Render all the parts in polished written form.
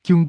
Chương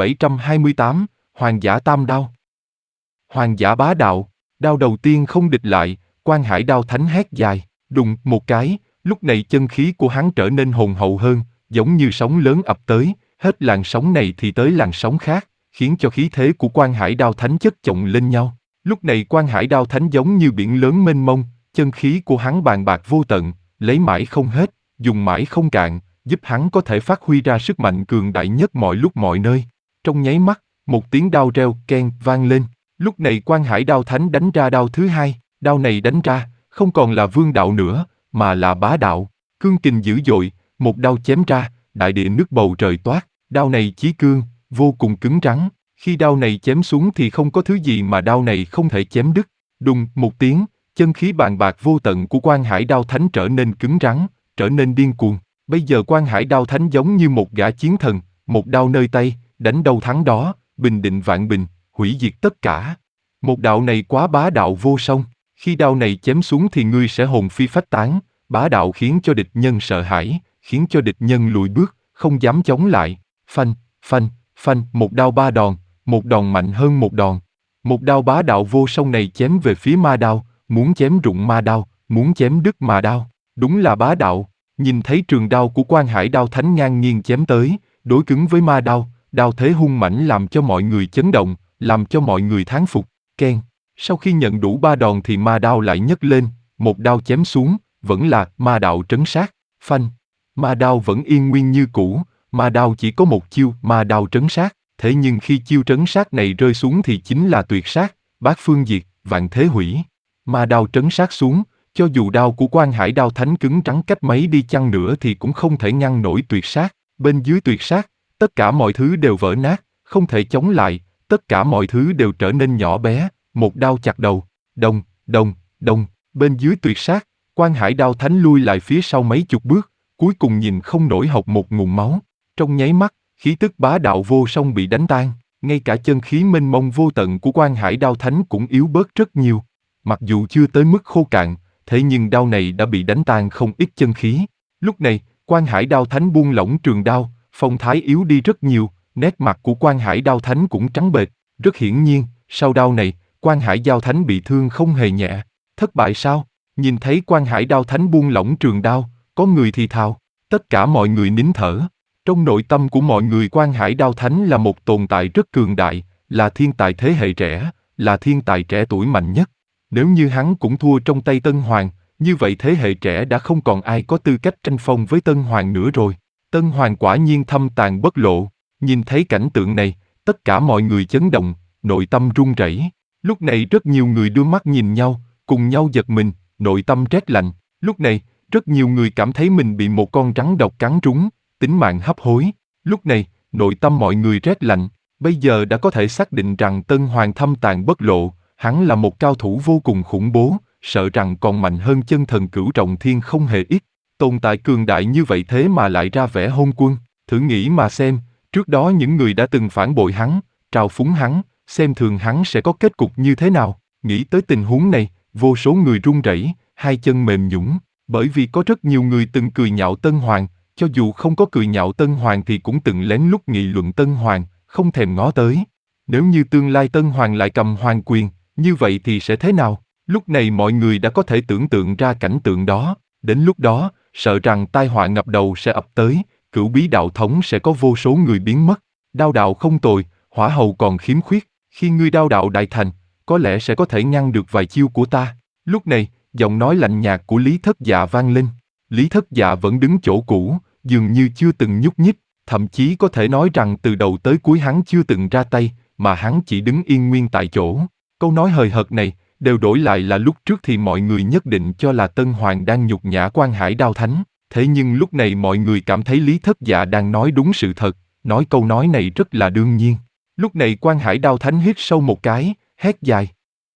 3728, Hoàng giả tam đao. Hoàng giả bá đạo, đao đầu tiên không địch lại, Quan Hải Đao Thánh hét dài, đùng một cái, lúc này chân khí của hắn trở nên hùng hậu hơn, giống như sóng lớn ập tới, hết làn sóng này thì tới làn sóng khác, khiến cho khí thế của Quan Hải Đao Thánh chất chồng lên nhau. Lúc này Quan Hải Đao Thánh giống như biển lớn mênh mông, chân khí của hắn bàn bạc vô tận, lấy mãi không hết, dùng mãi không cạn, giúp hắn có thể phát huy ra sức mạnh cường đại nhất mọi lúc mọi nơi. Trong nháy mắt, một tiếng đao reo keng vang lên, lúc này Quan Hải Đao Thánh đánh ra đao thứ hai, đao này đánh ra, không còn là vương đạo nữa, mà là bá đạo, cương kình dữ dội, một đao chém ra, đại địa nước bầu trời toát, đao này chí cương, vô cùng cứng rắn, khi đao này chém xuống thì không có thứ gì mà đao này không thể chém đứt, đùng một tiếng, chân khí bàn bạc vô tận của Quan Hải Đao Thánh trở nên cứng rắn, trở nên điên cuồng. Bây giờ Quan Hải Đao Thánh giống như một gã chiến thần, một đao nơi tay, đánh đâu thắng đó, bình định vạn bình, hủy diệt tất cả. Một đạo này quá bá đạo vô song, khi đao này chém xuống thì ngươi sẽ hồn phi phách tán, bá đạo khiến cho địch nhân sợ hãi, khiến cho địch nhân lùi bước, không dám chống lại. Phanh, phanh, phanh, một đao ba đòn, một đòn mạnh hơn một đòn. Một đao bá đạo vô song này chém về phía ma đao, muốn chém rụng ma đao, muốn chém đứt ma đao, đúng là bá đạo. Nhìn thấy trường đao của Quan Hải Đao Thánh ngang nhiên chém tới, đối cứng với ma đao, đao thế hung mãnh làm cho mọi người chấn động, làm cho mọi người thán phục. Keng. Sau khi nhận đủ ba đòn thì ma đao lại nhấc lên, một đao chém xuống, vẫn là ma đạo trấn sát. Phanh. Ma đao vẫn yên nguyên như cũ, ma đao chỉ có một chiêu, ma đao trấn sát. Thế nhưng khi chiêu trấn sát này rơi xuống thì chính là tuyệt sát, bát phương diệt, vạn thế hủy. Ma đao trấn sát xuống, cho dù đao của Quan Hải Đao Thánh cứng trắng cách mấy đi chăng nữa thì cũng không thể ngăn nổi tuyệt sát. Bên dưới tuyệt sát, tất cả mọi thứ đều vỡ nát, không thể chống lại, tất cả mọi thứ đều trở nên nhỏ bé, một đao chặt đầu, đồng, đồng, đồng. Bên dưới tuyệt sát, Quan Hải Đao Thánh lui lại phía sau mấy chục bước, cuối cùng nhìn không nổi hộc một ngụm máu. Trong nháy mắt, khí tức bá đạo vô song bị đánh tan, ngay cả chân khí mênh mông vô tận của Quan Hải Đao Thánh cũng yếu bớt rất nhiều. Mặc dù chưa tới mức khô cạn, thế nhưng đao này đã bị đánh tan không ít chân khí. Lúc này, Quan Hải Đao Thánh buông lỏng trường đao, phong thái yếu đi rất nhiều, nét mặt của Quan Hải Đao Thánh cũng trắng bệch. Rất hiển nhiên, sau đao này, Quan Hải Đao Thánh bị thương không hề nhẹ. Thất bại sao? Nhìn thấy Quan Hải Đao Thánh buông lỏng trường đao, có người thì thào, tất cả mọi người nín thở. Trong nội tâm của mọi người Quan Hải Đao Thánh là một tồn tại rất cường đại, là thiên tài thế hệ trẻ, là thiên tài trẻ tuổi mạnh nhất. Nếu như hắn cũng thua trong tay Tân Hoàng, như vậy thế hệ trẻ đã không còn ai có tư cách tranh phong với Tân Hoàng nữa rồi. Tân Hoàng quả nhiên thâm tàn bất lộ. Nhìn thấy cảnh tượng này, tất cả mọi người chấn động, nội tâm run rẩy. Lúc này rất nhiều người đưa mắt nhìn nhau, cùng nhau giật mình, nội tâm rét lạnh. Lúc này, rất nhiều người cảm thấy mình bị một con rắn độc cắn trúng, tính mạng hấp hối. Lúc này, nội tâm mọi người rét lạnh. Bây giờ đã có thể xác định rằng Tân Hoàng thâm tàn bất lộ, hắn là một cao thủ vô cùng khủng bố, sợ rằng còn mạnh hơn chân thần Cửu Trọng Thiên không hề ít. Tồn tại cường đại như vậy thế mà lại ra vẻ hôn quân, thử nghĩ mà xem, trước đó những người đã từng phản bội hắn, trào phúng hắn, xem thường hắn sẽ có kết cục như thế nào. Nghĩ tới tình huống này, vô số người run rẩy, hai chân mềm nhũn, bởi vì có rất nhiều người từng cười nhạo Tân Hoàng, cho dù không có cười nhạo Tân Hoàng thì cũng từng lén lút nghị luận Tân Hoàng, không thèm ngó tới. Nếu như tương lai Tân Hoàng lại cầm hoàng quyền, như vậy thì sẽ thế nào? Lúc này mọi người đã có thể tưởng tượng ra cảnh tượng đó, đến lúc đó, sợ rằng tai họa ngập đầu sẽ ập tới, Cửu Bí Đạo Thống sẽ có vô số người biến mất. Đao đạo không tồi, hỏa hầu còn khiếm khuyết, khi ngươi đao đạo đại thành, có lẽ sẽ có thể ngăn được vài chiêu của ta. Lúc này, giọng nói lạnh nhạt của Lý Thất Dạ vang lên. Lý Thất Dạ vẫn đứng chỗ cũ, dường như chưa từng nhúc nhích, thậm chí có thể nói rằng từ đầu tới cuối hắn chưa từng ra tay, mà hắn chỉ đứng yên nguyên tại chỗ. Câu nói hời hợt này, đều đổi lại là lúc trước thì mọi người nhất định cho là Tân Hoàng đang nhục nhã Quan Hải Đao Thánh. Thế nhưng lúc này mọi người cảm thấy Lý Thất Dạ đang nói đúng sự thật, nói câu nói này rất là đương nhiên. Lúc này Quan Hải Đao Thánh hít sâu một cái, hét dài.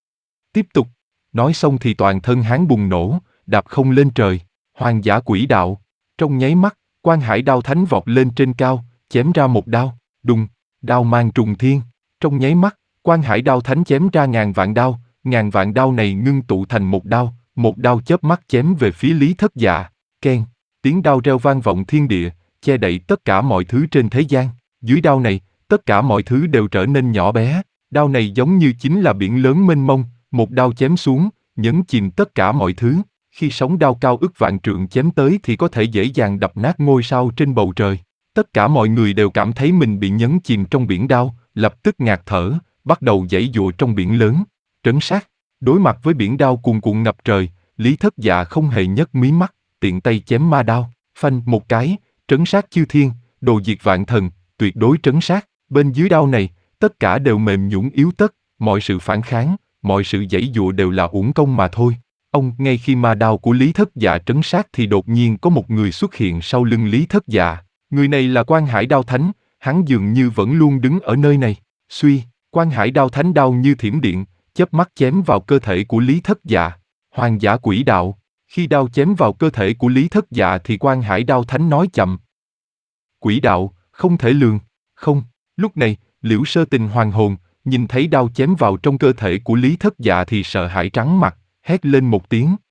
Tiếp tục, nói xong thì toàn thân hắn bùng nổ, đạp không lên trời, hoàng giả quỷ đạo. Trong nháy mắt, Quan Hải Đao Thánh vọt lên trên cao, chém ra một đao, đùng, đao mang trùng thiên. Trong nháy mắt, Quan Hải Đao Thánh chém ra ngàn vạn đao này ngưng tụ thành một đao chớp mắt chém về phía Lý Thất Dạ. Keng, tiếng đao reo vang vọng thiên địa, che đậy tất cả mọi thứ trên thế gian. Dưới đao này, tất cả mọi thứ đều trở nên nhỏ bé. Đao này giống như chính là biển lớn mênh mông, một đao chém xuống, nhấn chìm tất cả mọi thứ. Khi sóng đao cao ức vạn trượng chém tới thì có thể dễ dàng đập nát ngôi sao trên bầu trời. Tất cả mọi người đều cảm thấy mình bị nhấn chìm trong biển đao, lập tức ngạt thở, bắt đầu giãy giụa trong biển lớn. Trấn sát, đối mặt với biển đao cuồn cuộn ngập trời, Lý Thất Dạ không hề nhấc mí mắt, tiện tay chém ma đao, phanh một cái, trấn sát chư thiên, đồ diệt vạn thần, tuyệt đối trấn sát. Bên dưới đao này, tất cả đều mềm nhũn yếu tất, mọi sự phản kháng, mọi sự giãy giụa đều là uổng công mà thôi. Ngay khi ma đao của Lý Thất Dạ trấn sát thì đột nhiên có một người xuất hiện sau lưng Lý Thất Dạ. Người này là Quan Hải Đao Thánh, hắn dường như vẫn luôn đứng ở nơi này. Suy, Quan Hải Đao Thánh đao như thiểm điện, chớp mắt chém vào cơ thể của Lý Thất Dạ. Hoàng giả quỷ đạo. Khi đao chém vào cơ thể của Lý Thất Dạ thì Quan Hải Đao Thánh nói chậm. Quỷ đạo, không thể lường. Không, lúc này, Liễu Sơ Tình hoàn hồn, nhìn thấy đao chém vào trong cơ thể của Lý Thất Dạ thì sợ hãi trắng mặt, hét lên một tiếng.